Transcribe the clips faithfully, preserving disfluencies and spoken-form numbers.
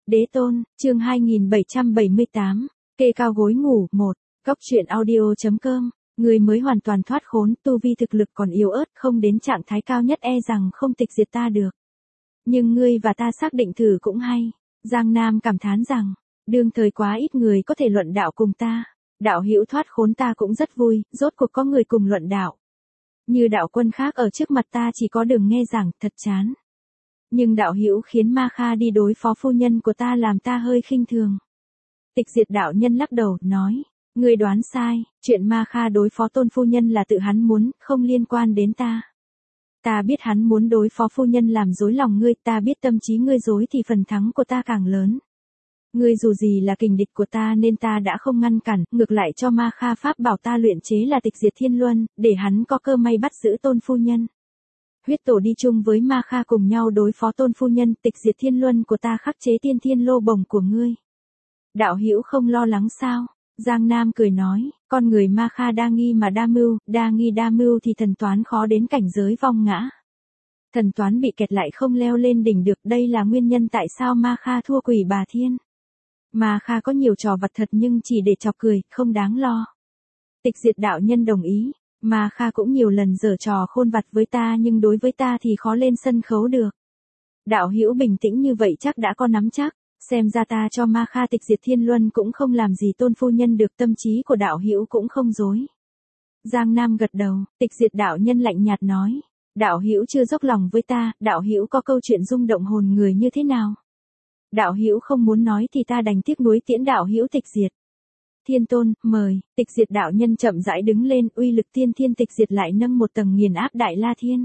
Đế tôn, chương hai nghìn bảy trăm bảy mươi tám, kê cao gối ngủ, một, Cóc truyện audio.com, người mới hoàn toàn thoát khốn, tu vi thực lực còn yếu ớt, không đến trạng thái cao nhất e rằng không tịch diệt ta được. Nhưng ngươi và ta xác định thử cũng hay. Giang Nam cảm thán rằng, đương thời quá ít người có thể luận đạo cùng ta. Đạo hữu thoát khốn ta cũng rất vui, rốt cuộc có người cùng luận đạo. Như đạo quân khác ở trước mặt ta chỉ có đường nghe giảng, thật chán. Nhưng đạo hữu khiến Ma Kha đi đối phó phu nhân của ta làm ta hơi khinh thường. Tịch diệt đạo nhân lắc đầu, nói, ngươi đoán sai, chuyện Ma Kha đối phó tôn phu nhân là tự hắn muốn, không liên quan đến ta. Ta biết hắn muốn đối phó phu nhân làm rối lòng ngươi, ta biết tâm trí ngươi dối thì phần thắng của ta càng lớn. Ngươi dù gì là kình địch của ta nên ta đã không ngăn cản, ngược lại cho Ma Kha pháp bảo ta luyện chế là tịch diệt thiên luân, để hắn có cơ may bắt giữ tôn phu nhân. Huyết tổ đi chung với Ma Kha cùng nhau đối phó tôn phu nhân, tịch diệt thiên luân của ta khắc chế tiên thiên lô bồng của ngươi. Đạo hữu không lo lắng sao? Giang Nam cười nói, con người Ma Kha đa nghi mà đa mưu, đa nghi đa mưu thì thần toán khó đến cảnh giới vong ngã. Thần toán bị kẹt lại không leo lên đỉnh được, đây là nguyên nhân tại sao Ma Kha thua Quỷ Bà Thiên. Ma Kha có nhiều trò vặt thật nhưng chỉ để chọc cười, không đáng lo. Tịch diệt đạo nhân đồng ý, Ma Kha cũng nhiều lần giở trò khôn vặt với ta nhưng đối với ta thì khó lên sân khấu được. Đạo hữu bình tĩnh như vậy chắc đã có nắm chắc, xem ra ta cho Ma Kha tịch diệt thiên luân cũng không làm gì tôn phu nhân được, tâm trí của đạo hữu cũng không dối. Giang Nam gật đầu, tịch diệt đạo nhân lạnh nhạt nói, đạo hữu chưa dốc lòng với ta, đạo hữu có câu chuyện rung động hồn người như thế nào? Đạo hữu không muốn nói thì ta đành tiếc nuối tiễn đạo hữu tịch diệt. Thiên tôn, mời, tịch diệt đạo nhân chậm rãi đứng lên, uy lực tiên thiên tịch diệt lại nâng một tầng nghiền áp Đại La Thiên.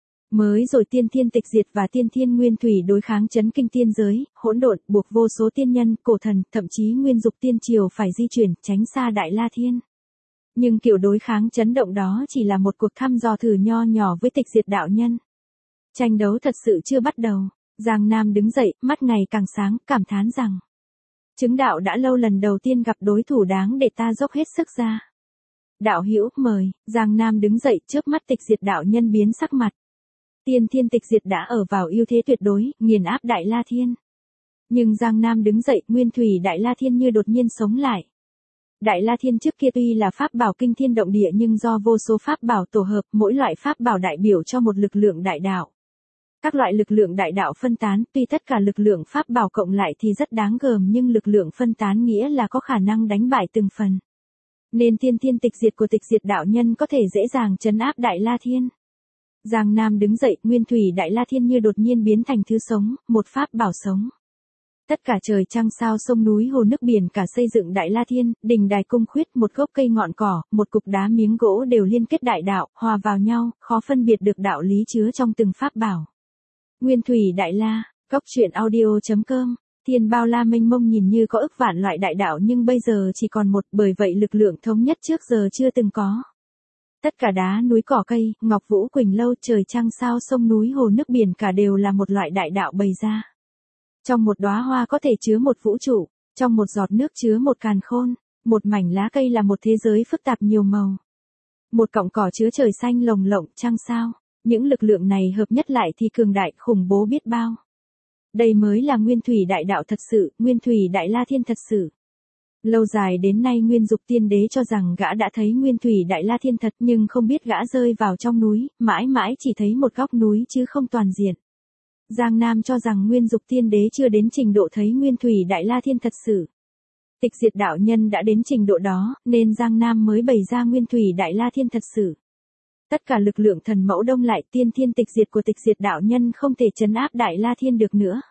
Mới rồi tiên thiên tịch diệt và tiên thiên nguyên thủy đối kháng chấn kinh tiên giới, hỗn độn, buộc vô số tiên nhân, cổ thần, thậm chí nguyên dục tiên triều phải di chuyển, tránh xa Đại La Thiên. Nhưng kiểu đối kháng chấn động đó chỉ là một cuộc thăm dò thử nho nhỏ với tịch diệt đạo nhân. Tranh đấu thật sự chưa bắt đầu. Giang Nam đứng dậy, mắt ngày càng sáng, cảm thán rằng, chứng đạo đã lâu lần đầu tiên gặp đối thủ đáng để ta dốc hết sức ra. Đạo hữu, mời. Giang Nam đứng dậy, trước mắt tịch diệt đạo nhân biến sắc mặt. Tiên thiên tịch diệt đã ở vào ưu thế tuyệt đối, nghiền áp Đại La Thiên. Nhưng Giang Nam đứng dậy, nguyên thủy Đại La Thiên như đột nhiên sống lại. Đại La Thiên trước kia tuy là pháp bảo kinh thiên động địa nhưng do vô số pháp bảo tổ hợp, mỗi loại pháp bảo đại biểu cho một lực lượng đại đạo. Các loại lực lượng đại đạo phân tán, tuy tất cả lực lượng pháp bảo cộng lại thì rất đáng gờm nhưng lực lượng phân tán nghĩa là có khả năng đánh bại từng phần. Nên tiên thiên tịch diệt của tịch diệt đạo nhân có thể dễ dàng trấn áp Đại La Thiên. Giang Nam đứng dậy, nguyên thủy Đại La Thiên như đột nhiên biến thành thứ sống, một pháp bảo sống. Tất cả trời trăng sao sông núi hồ nước biển cả xây dựng Đại La Thiên, đình đài cung khuyết, một gốc cây ngọn cỏ, một cục đá miếng gỗ đều liên kết đại đạo, hòa vào nhau, khó phân biệt được đạo lý chứa trong từng pháp bảo. Nguyên thủy Đại La, Cóc truyện audio.com, thiên bao la mênh mông nhìn như có ức vạn loại đại đạo nhưng bây giờ chỉ còn một, bởi vậy lực lượng thống nhất trước giờ chưa từng có. Tất cả đá núi cỏ cây, ngọc vũ quỳnh lâu, trời trăng sao sông núi hồ nước biển cả đều là một loại đại đạo bày ra. Trong một đóa hoa có thể chứa một vũ trụ, trong một giọt nước chứa một càn khôn, một mảnh lá cây là một thế giới phức tạp nhiều màu. Một cọng cỏ chứa trời xanh lồng lộng, trăng sao. Những lực lượng này hợp nhất lại thì cường đại, khủng bố biết bao. Đây mới là nguyên thủy đại đạo thật sự, nguyên thủy Đại La Thiên thật sự. Lâu dài đến nay Nguyên Dục Tiên Đế cho rằng gã đã thấy nguyên thủy Đại La Thiên thật nhưng không biết gã rơi vào trong núi, mãi mãi chỉ thấy một góc núi chứ không toàn diện. Giang Nam cho rằng Nguyên Dục Tiên Đế chưa đến trình độ thấy nguyên thủy Đại La Thiên thật sự. Tịch diệt đạo nhân đã đến trình độ đó, nên Giang Nam mới bày ra nguyên thủy Đại La Thiên thật sự. Tất cả lực lượng thần mẫu đông lại, tiên thiên tịch diệt của tịch diệt đạo nhân không thể trấn áp Đại La Thiên được nữa.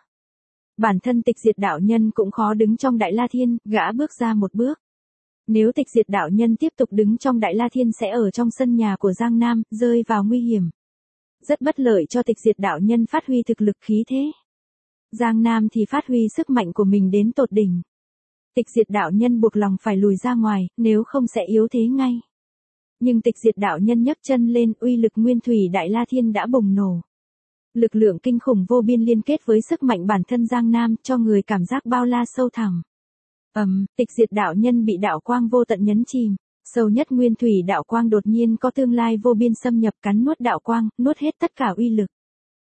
Bản thân tịch diệt đạo nhân cũng khó đứng trong Đại La Thiên, gã bước ra một bước. Nếu tịch diệt đạo nhân tiếp tục đứng trong Đại La Thiên sẽ ở trong sân nhà của Giang Nam, rơi vào nguy hiểm. Rất bất lợi cho tịch diệt đạo nhân phát huy thực lực khí thế. Giang Nam thì phát huy sức mạnh của mình đến tột đỉnh. Tịch diệt đạo nhân buộc lòng phải lùi ra ngoài, nếu không sẽ yếu thế ngay. Nhưng tịch diệt đạo nhân nhấc chân lên, uy lực nguyên thủy Đại La Thiên đã bùng nổ. Lực lượng kinh khủng vô biên liên kết với sức mạnh bản thân Giang Nam cho người cảm giác bao la sâu thẳm. Ầm, um, tịch diệt đạo nhân bị đạo quang vô tận nhấn chìm. Sâu nhất nguyên thủy đạo quang đột nhiên có tương lai vô biên xâm nhập cắn nuốt đạo quang, nuốt hết tất cả uy lực.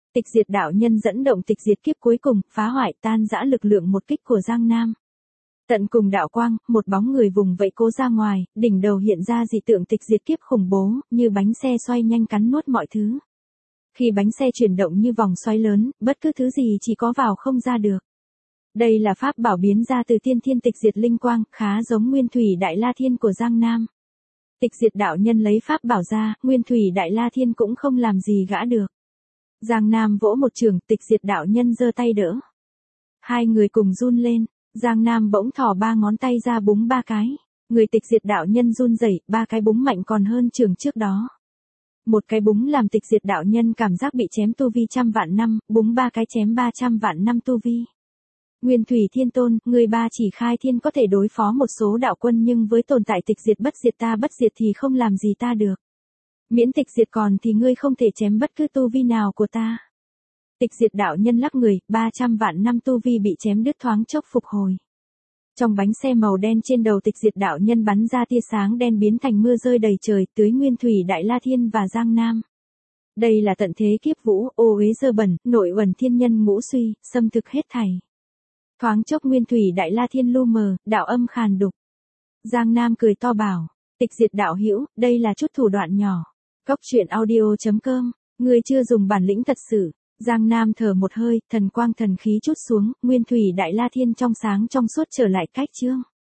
Tịch diệt đạo nhân dẫn động tịch diệt kiếp cuối cùng, phá hoại tan rã lực lượng một kích của Giang Nam. Tận cùng đạo quang, một bóng người vùng vẫy cố ra ngoài, đỉnh đầu hiện ra dị tượng tịch diệt kiếp khủng bố, như bánh xe xoay nhanh cắn nuốt mọi thứ. Khi bánh xe chuyển động như vòng xoáy lớn, bất cứ thứ gì chỉ có vào không ra được. Đây là pháp bảo biến ra từ tiên thiên tịch diệt linh quang, khá giống Nguyên Thủy Đại La Thiên của Giang Nam. Tịch diệt đạo nhân lấy pháp bảo ra, Nguyên Thủy Đại La Thiên cũng không làm gì gã được. Giang Nam vỗ một trường, tịch diệt đạo nhân giơ tay đỡ. Hai người cùng run lên, Giang Nam bỗng thò ba ngón tay ra búng ba cái. Người tịch diệt đạo nhân run rẩy, ba cái búng mạnh còn hơn trường trước đó. Một cái búng làm tịch diệt đạo nhân cảm giác bị chém tu vi trăm vạn năm, búng ba cái chém ba trăm vạn năm tu vi. Nguyên Thủy Thiên Tôn, người ba chỉ khai thiên có thể đối phó một số đạo quân nhưng với tồn tại tịch diệt bất diệt ta bất diệt thì không làm gì ta được. Miễn tịch diệt còn thì ngươi không thể chém bất cứ tu vi nào của ta. Tịch diệt đạo nhân lắc người, ba trăm vạn năm tu vi bị chém đứt thoáng chốc phục hồi. Trong bánh xe màu đen trên đầu tịch diệt đạo nhân bắn ra tia sáng đen biến thành mưa rơi đầy trời tưới Nguyên Thủy Đại La Thiên và Giang Nam. Đây là tận thế kiếp vũ, ô uế dơ bẩn, nội uẩn thiên nhân ngũ suy, xâm thực hết thảy. Thoáng chốc Nguyên Thủy Đại La Thiên lu mờ, đạo âm khàn đục. Giang Nam cười to bảo, tịch diệt đạo hữu, đây là chút thủ đoạn nhỏ. Cốc truyện audio chấm com, người chưa dùng bản lĩnh thật sự. Giang Nam thở một hơi, thần quang thần khí chút xuống, Nguyên Thủy Đại La Thiên trong sáng trong suốt trở lại cách chương.